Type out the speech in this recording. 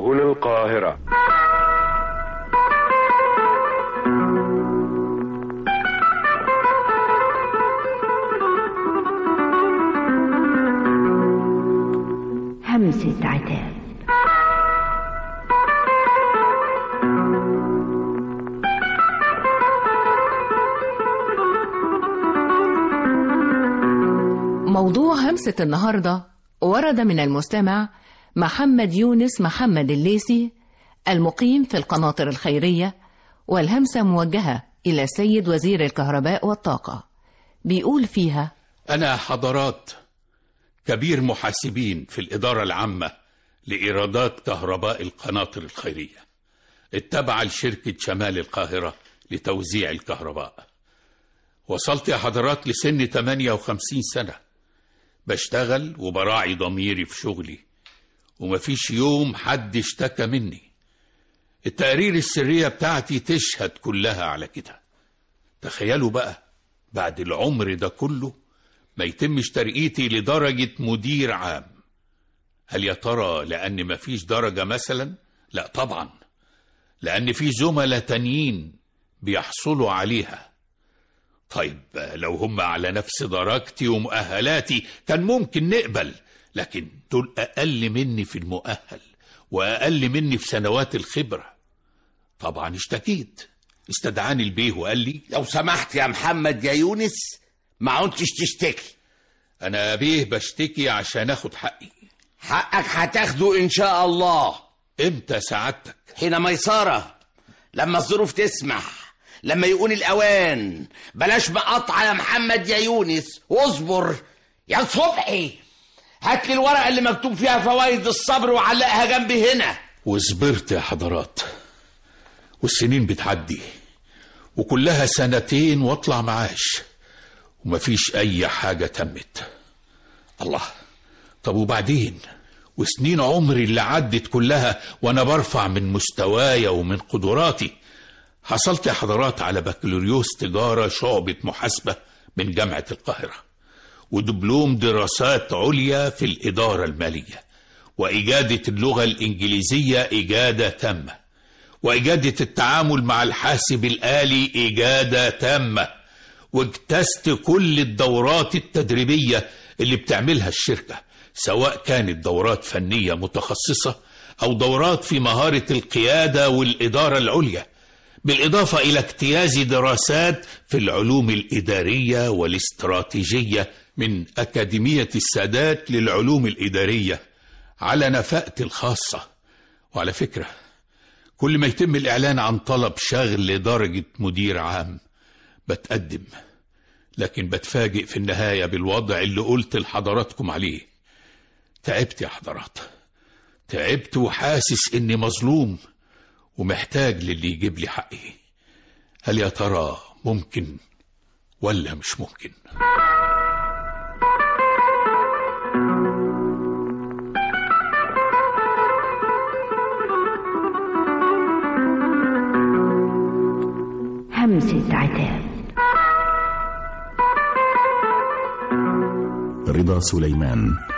سهل القاهرة. همسة عتاب. موضوع همسة النهاردة ورد من المستمع محمد يونس محمد الليسي المقيم في القناطر الخيرية، والهمسة موجهة إلى السيد وزير الكهرباء والطاقة. بيقول فيها: أنا حضرات كبير محاسبين في الإدارة العامة لإيرادات كهرباء القناطر الخيرية التابعة لشركة شمال القاهرة لتوزيع الكهرباء. وصلت يا حضرات لسن 58 سنة، بشتغل وبراعي ضميري في شغلي، ومفيش يوم حد اشتكى مني. التقارير السرية بتاعتي تشهد كلها على كده. تخيلوا بقى بعد العمر ده كله ما يتمش ترقيتي لدرجة مدير عام. هل يا ترى لأن مفيش درجة مثلا؟ لا طبعا، لأن في زملاء تانيين بيحصلوا عليها. طيب لو هم على نفس درجتي ومؤهلاتي كان ممكن نقبل، لكن دول أقل مني في المؤهل وأقل مني في سنوات الخبرة. طبعا اشتكيت، استدعاني البيه وقال لي: لو سمحت يا محمد يا يونس ما عدتش تشتكي. أنا يا بيه بشتكي عشان أخد حقي. حقك هتاخده إن شاء الله. إمتى سعادتك؟ حين ميسرة، لما الظروف تسمح، لما يكون الأوان. بلاش مقاطعة يا محمد يا يونس، واصبر يا صبحي. هات لي الورقة اللي مكتوب فيها فوائد الصبر وعلقها جنبي هنا. وصبرت يا حضرات، والسنين بتعدي وكلها 2 واطلع معاش ومفيش أي حاجة تمت. الله، طب وبعدين؟ وسنين عمري اللي عدت كلها وأنا برفع من مستواي ومن قدراتي. حصلت يا حضرات على بكالوريوس تجارة شعبة محاسبة من جامعة القاهرة، ودبلوم دراسات عليا في الإدارة المالية، وإجادة اللغة الإنجليزية إجادة تامة، وإجادة التعامل مع الحاسب الآلي إجادة تامة، واجتزت كل الدورات التدريبية اللي بتعملها الشركة، سواء كانت دورات فنية متخصصة أو دورات في مهارة القيادة والإدارة العليا، بالإضافة إلى اجتياز دراسات في العلوم الإدارية والاستراتيجية من أكاديمية السادات للعلوم الإدارية على نفقتي الخاصة. وعلى فكرة، كل ما يتم الإعلان عن طلب شغل لدرجة مدير عام بتقدم، لكن بتفاجئ في النهاية بالوضع اللي قلت لحضراتكم عليه. تعبت يا حضرات، تعبت وحاسس إني مظلوم ومحتاج للي يجيب لي حقي. هل يا ترى ممكن ولا مش ممكن؟ همسة عتاب. رضا سليمان.